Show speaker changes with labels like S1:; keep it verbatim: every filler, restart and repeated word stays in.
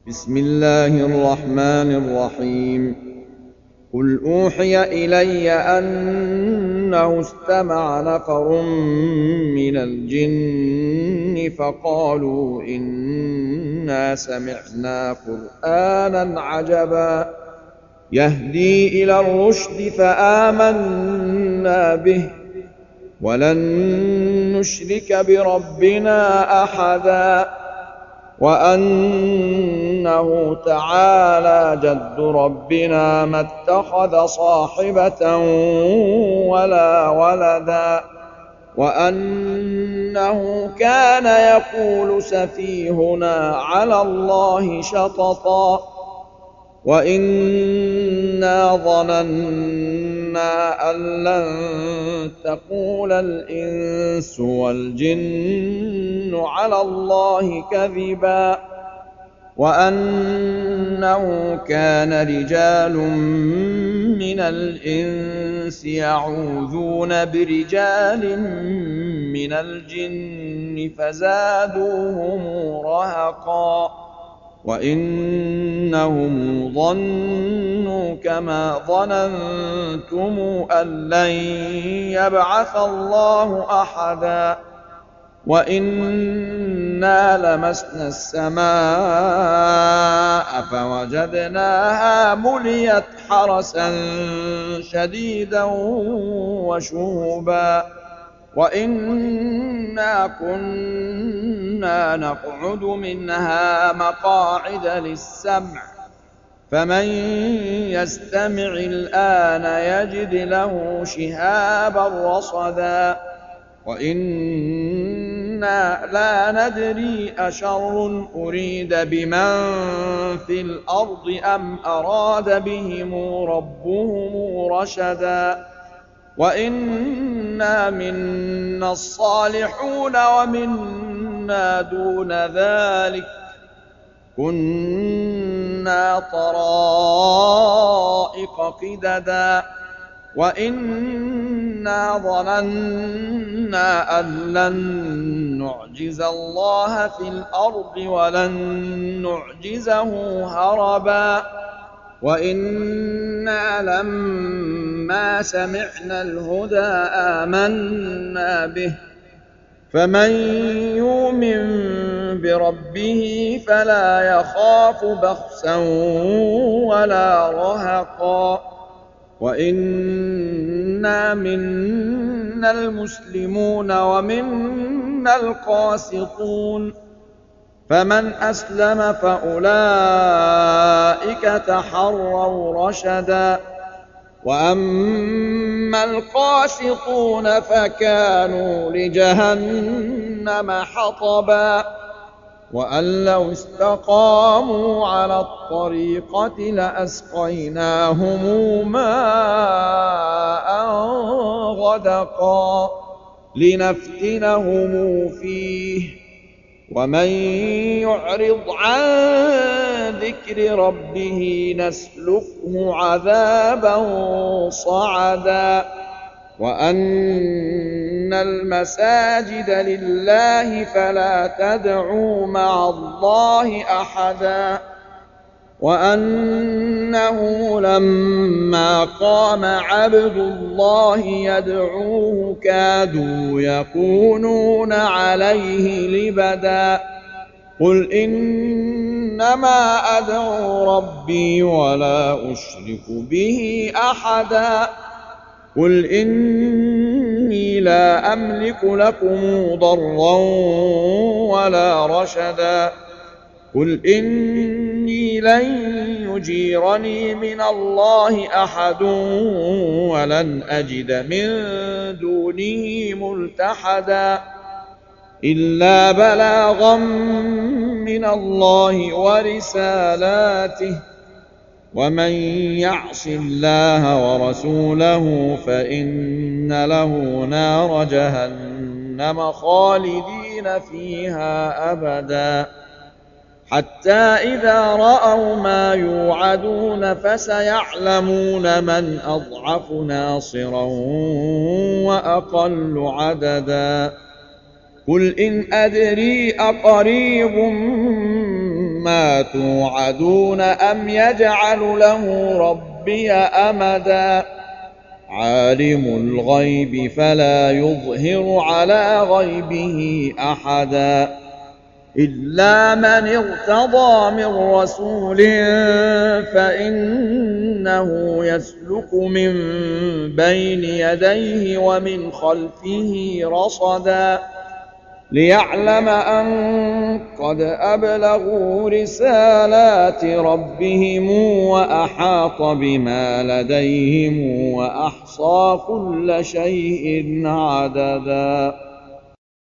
S1: بسم الله الرحمن الرحيم قل أوحي إلي أنه استمع نفر من الجن فقالوا إنا سمعنا قرآنا عجبا يهدي إلى الرشد فآمنا به ولن نشرك بربنا أحدا وأنه تعالى جد ربنا ما اتخذ صاحبة ولا ولدا وأنه كان يقول سفيهنا على الله شططا وإنا ظننا أن لن تقول الإنس والجن على الله كذبا وأنه كان رجال من الإنس يعوذون برجال من الجن فزادوهم رهقا وإنهم ظنوا كما ظننتم أن لن يبعث الله أحدا وإنا لمسنا السماء فوجدناها مليت حرسا شديدا وشهبا وإنا كنا نقعد منها مقاعد للسمع فمن يستمع الآن يجد له شهابا رصدا وإنا لا ندري أشر أريد بمن في الأرض أم أراد بهم ربهم رشدا وإنا منا الصالحون ومنا دون ذلك كنا طرائق قددا وإنا ظننا أن لن نعجز الله في الأرض ولن نعجزه هربا وإنا لما سمعنا الهدى آمنا به فمن يؤمن بربه فلا يخاف بخسا ولا رهقا وإنا منا المسلمون ومنا القاسطون فمن أسلم فأولئك تحروا رشدا وأما القاسطون فكانوا لجهنم حطبا وأن لو استقاموا على الطريقة لأسقيناهم ماء غدقا لنفتنهم فيه ومن يعرض عن ذكر ربه نسلكه عذابا صعدا وأن المساجد لله فلا تدعوا مع الله أحدا وأنه لما قام عبد الله يدعوه كادوا يكونون عليه لبدا قل إنما أدعو ربي ولا أشرك به أحدا قل إني لا أملك لكم ضرا ولا رشدا قل إني لن يجيرني من الله أحد ولن أجد من دونه ملتحدا إلا بلاغا من الله ورسالاته ومن يعص الله ورسوله فإن له نار جهنم خالدين فيها أبدا حتى إذا رأوا ما يوعدون فسيعلمون من أضعف ناصرا وأقل عددا قل إن أدري أقريب ما توعدون أم يجعل له ربي أمدا عالم الغيب فلا يظهر على غيبه أحدا إلا من ارتضى من رسول فإنه يسلك من بين يديه ومن خلفه رصدا ليعلم أن قد أبلغوا رسالات ربهم وأحاط بما لديهم وأحصى كل شيء عددا